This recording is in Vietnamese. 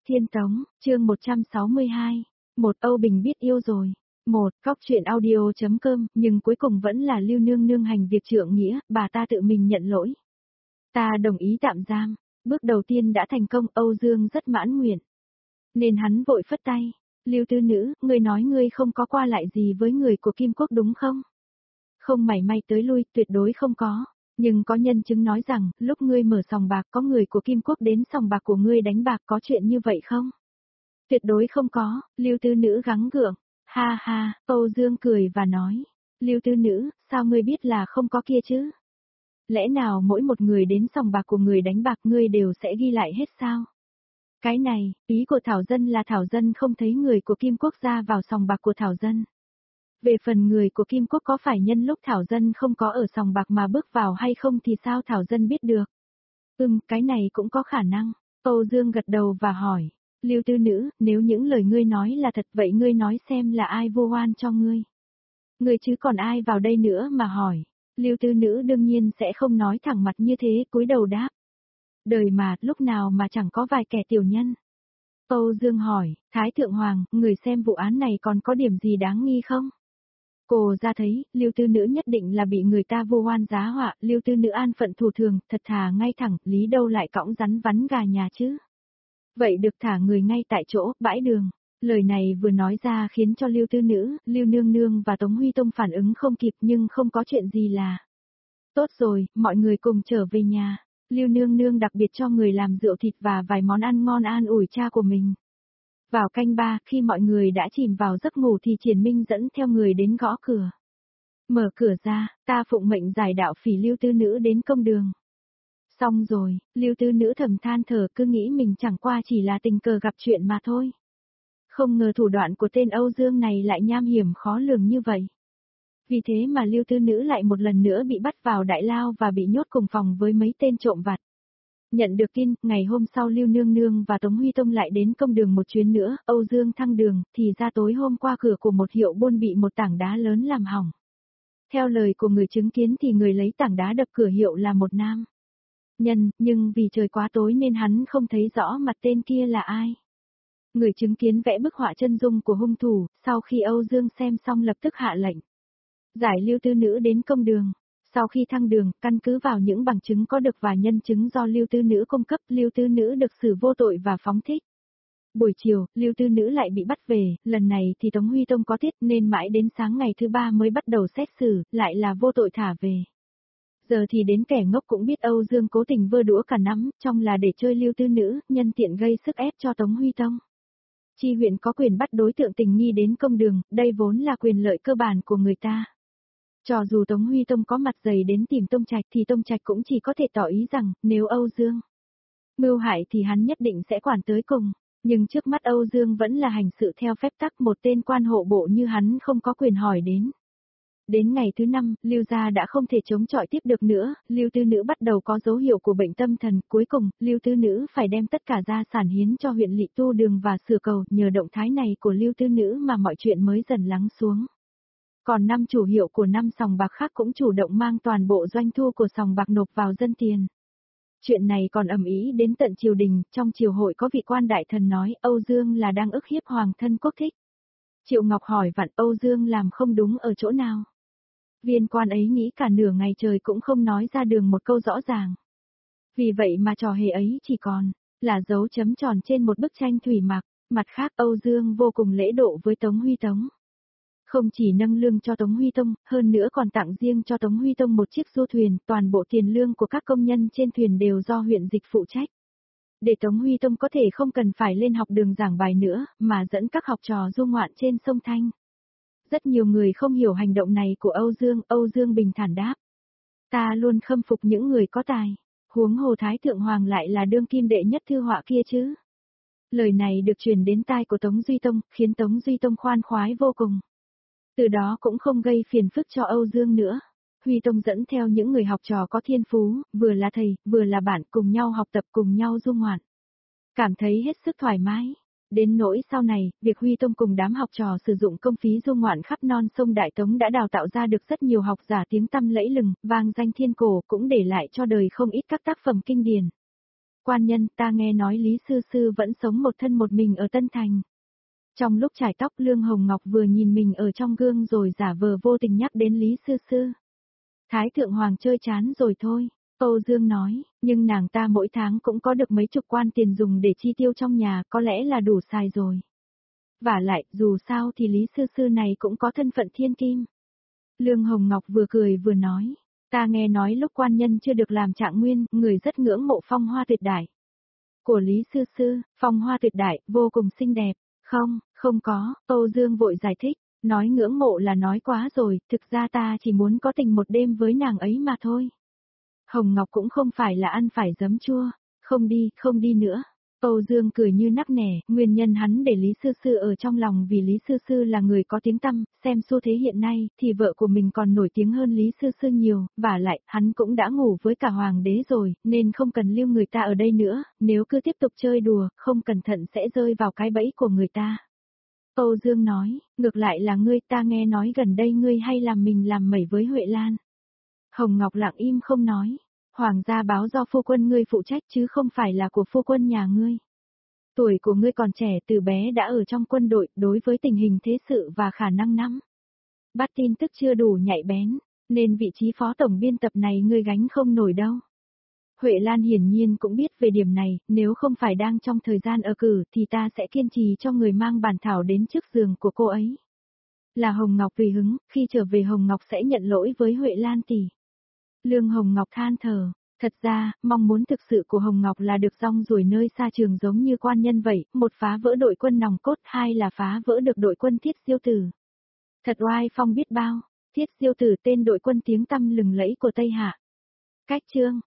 Tiên Tống, chương 162. Một Âu Bình biết yêu rồi. Một Cóc truyện audio.com, nhưng cuối cùng vẫn là Lưu Nương Nương hành việc trượng nghĩa, bà ta tự mình nhận lỗi. Ta đồng ý tạm giam. Bước đầu tiên đã thành công, Âu Dương rất mãn nguyện. Nên hắn vội phất tay. Lưu tư nữ, ngươi nói ngươi không có qua lại gì với người của Kim Quốc đúng không? Không mảy may tới lui, tuyệt đối không có. Nhưng có nhân chứng nói rằng, lúc ngươi mở sòng bạc có người của Kim Quốc đến sòng bạc của ngươi đánh bạc, có chuyện như vậy không? Tuyệt đối không có, Lưu tư nữ gắng gượng. Ha ha, Âu Dương cười và nói. Lưu tư nữ, sao ngươi biết là không có kia chứ? Lẽ nào mỗi một người đến sòng bạc của người đánh bạc ngươi đều sẽ ghi lại hết sao? Cái này, ý của Thảo Dân là Thảo Dân không thấy người của Kim Quốc ra vào sòng bạc của Thảo Dân. Về phần người của Kim Quốc có phải nhân lúc Thảo Dân không có ở sòng bạc mà bước vào hay không thì sao Thảo Dân biết được? Cái này cũng có khả năng. Âu Dương gật đầu và hỏi. Lưu tư nữ, nếu những lời ngươi nói là thật vậy ngươi nói xem là ai vu oan cho ngươi? Ngươi chứ còn ai vào đây nữa mà hỏi? Lưu tư nữ đương nhiên sẽ không nói thẳng mặt như thế, cúi đầu đáp. Đời mà, lúc nào mà chẳng có vài kẻ tiểu nhân. Âu Dương hỏi, Thái Thượng Hoàng, người xem vụ án này còn có điểm gì đáng nghi không? Cô ra thấy, Lưu tư nữ nhất định là bị người ta vu oan giá họa, Lưu tư nữ an phận thủ thường, thật thà ngay thẳng, lý đâu lại cõng rắn vắn gà nhà chứ? Vậy được thả người ngay tại chỗ, bãi đường. Lời này vừa nói ra khiến cho Lưu tư nữ, Lưu Nương Nương và Tống Huy Tông phản ứng không kịp nhưng không có chuyện gì là. Tốt rồi, mọi người cùng trở về nhà. Lưu Nương Nương đặc biệt cho người làm rượu thịt và vài món ăn ngon an ủi cha của mình. Vào canh ba, khi mọi người đã chìm vào giấc ngủ thì Triển Minh dẫn theo người đến gõ cửa. Mở cửa ra, ta phụng mệnh giải đạo phỉ Lưu tư nữ đến công đường. Xong rồi, Lưu tư nữ thầm than thở cứ nghĩ mình chẳng qua chỉ là tình cờ gặp chuyện mà thôi. Không ngờ thủ đoạn của tên Âu Dương này lại nham hiểm khó lường như vậy. Vì thế mà Lưu tư nữ lại một lần nữa bị bắt vào đại lao và bị nhốt cùng phòng với mấy tên trộm vặt. Nhận được tin, ngày hôm sau Lưu Nương Nương và Tống Huy Tông lại đến công đường một chuyến nữa, Âu Dương thăng đường, thì ra tối hôm qua cửa của một hiệu buôn bị một tảng đá lớn làm hỏng. Theo lời của người chứng kiến thì người lấy tảng đá đập cửa hiệu là một nam nhân, nhưng vì trời quá tối nên hắn không thấy rõ mặt tên kia là ai. Người chứng kiến vẽ bức họa chân dung của hung thủ, sau khi Âu Dương xem xong lập tức hạ lệnh giải Lưu tư nữ đến công đường. Sau khi thăng đường, căn cứ vào những bằng chứng có được và nhân chứng do Lưu tư nữ cung cấp, Lưu tư nữ được xử vô tội và phóng thích. Buổi chiều, Lưu tư nữ lại bị bắt về, lần này thì Tống Huy Tông có tiết nên mãi đến sáng ngày thứ ba mới bắt đầu xét xử, lại là vô tội thả về. Giờ thì đến kẻ ngốc cũng biết Âu Dương cố tình vơ đũa cả nắm, trong là để chơi Lưu tư nữ, nhân tiện gây sức ép cho Tống Huy Tông. Chi huyện có quyền bắt đối tượng tình nghi đến công đường, đây vốn là quyền lợi cơ bản của người ta. Cho dù Tống Huy Tông có mặt dày đến tìm Tông Trạch thì Tông Trạch cũng chỉ có thể tỏ ý rằng, nếu Âu Dương mưu hại thì hắn nhất định sẽ quản tới cùng. Nhưng trước mắt Âu Dương vẫn là hành sự theo phép tắc, một tên quan hộ bộ như hắn không có quyền hỏi đến. Đến ngày thứ 5, Lưu gia đã không thể chống chọi tiếp được nữa, Lưu tư nữ bắt đầu có dấu hiệu của bệnh tâm thần, cuối cùng, Lưu tư nữ phải đem tất cả gia sản hiến cho huyện Lỵ tu đường và sửa cầu, nhờ động thái này của Lưu tư nữ mà mọi chuyện mới dần lắng xuống. Còn 5 chủ hiệu của 5 sòng bạc khác cũng chủ động mang toàn bộ doanh thu của sòng bạc nộp vào dân tiền. Chuyện này còn ầm ĩ đến tận triều đình, trong triều hội có vị quan đại thần nói Âu Dương là đang ức hiếp hoàng thân quốc thích. Triệu Ngọc hỏi vặn Âu Dương làm không đúng ở chỗ nào. Viên quan ấy nghĩ cả nửa ngày trời cũng không nói ra đường một câu rõ ràng. Vì vậy mà trò hề ấy chỉ còn là dấu chấm tròn trên một bức tranh thủy mặc. Mặt khác Âu Dương vô cùng lễ độ với Tống Huy Tông. Không chỉ nâng lương cho Tống Huy Tông, hơn nữa còn tặng riêng cho Tống Huy Tông một chiếc du thuyền, toàn bộ tiền lương của các công nhân trên thuyền đều do huyện dịch phụ trách. Để Tống Huy Tông có thể không cần phải lên học đường giảng bài nữa, mà dẫn các học trò du ngoạn trên sông Thanh. Rất nhiều người không hiểu hành động này của Âu Dương bình thản đáp. Ta luôn khâm phục những người có tài, huống hồ Thái Thượng Hoàng lại là đương kim đệ nhất thư họa kia chứ. Lời này được truyền đến tai của Tống Duy Tông, khiến Tống Duy Tông khoan khoái vô cùng. Từ đó cũng không gây phiền phức cho Âu Dương nữa. Huy Tông dẫn theo những người học trò có thiên phú, vừa là thầy, vừa là bạn, cùng nhau học tập, cùng nhau du ngoạn. Cảm thấy hết sức thoải mái. Đến nỗi sau này, việc Huy Tông cùng đám học trò sử dụng công phí du ngoạn khắp non sông Đại Tống đã đào tạo ra được rất nhiều học giả tiếng tăm lẫy lừng, vang danh thiên cổ, cũng để lại cho đời không ít các tác phẩm kinh điển. Quan nhân, ta nghe nói Lý Sư Sư vẫn sống một thân một mình ở Tân Thành. Trong lúc chải tóc Lương Hồng Ngọc vừa nhìn mình ở trong gương rồi giả vờ vô tình nhắc đến Lý Sư Sư. Thái Thượng Hoàng chơi chán rồi thôi, Âu Dương nói, nhưng nàng ta mỗi tháng cũng có được mấy chục quan tiền dùng để chi tiêu trong nhà, có lẽ là đủ xài rồi. Vả lại, dù sao thì Lý Sư Sư này cũng có thân phận thiên kim. Lương Hồng Ngọc vừa cười vừa nói, ta nghe nói lúc quan nhân chưa được làm trạng nguyên, người rất ngưỡng mộ phong hoa tuyệt đại. Của Lý Sư Sư, phong hoa tuyệt đại, vô cùng xinh đẹp. Không, không có, Âu Dương vội giải thích, nói ngưỡng mộ là nói quá rồi, thực ra ta chỉ muốn có tình một đêm với nàng ấy mà thôi. Hồng Ngọc cũng không phải là ăn phải giấm chua, không đi nữa. Âu Dương cười như nắc nẻ, nguyên nhân hắn để Lý Sư Sư ở trong lòng vì Lý Sư Sư là người có tiếng tăm, xem xu thế hiện nay thì vợ của mình còn nổi tiếng hơn Lý Sư Sư nhiều, vả lại hắn cũng đã ngủ với cả hoàng đế rồi, nên không cần lưu người ta ở đây nữa, nếu cứ tiếp tục chơi đùa, không cẩn thận sẽ rơi vào cái bẫy của người ta. Âu Dương nói, ngược lại là ngươi, ta nghe nói gần đây ngươi hay làm mình làm mẩy với Huệ Lan. Hồng Ngọc lặng im không nói. Hoàng gia báo do phu quân ngươi phụ trách chứ không phải là của phu quân nhà ngươi. Tuổi của ngươi còn trẻ, từ bé đã ở trong quân đội, đối với tình hình thế sự và khả năng nắm bắt tin tức chưa đủ nhạy bén, nên vị trí phó tổng biên tập này ngươi gánh không nổi đâu. Huệ Lan hiển nhiên cũng biết về điểm này, nếu không phải đang trong thời gian ở cử thì ta sẽ kiên trì cho người mang bản thảo đến trước giường của cô ấy. Là Hồng Ngọc tùy hứng, khi trở về Hồng Ngọc sẽ nhận lỗi với Huệ Lan tỷ. Lương Hồng Ngọc than thở, thật ra, mong muốn thực sự của Hồng Ngọc là được rong ruổi nơi xa trường giống như quan nhân vậy, một phá vỡ đội quân nòng cốt, hai là phá vỡ được đội quân Thiết Diêu Tử. Thật oai phong biết bao, Thiết Diêu Tử tên đội quân tiếng tăm lừng lẫy của Tây Hạ. Cách chương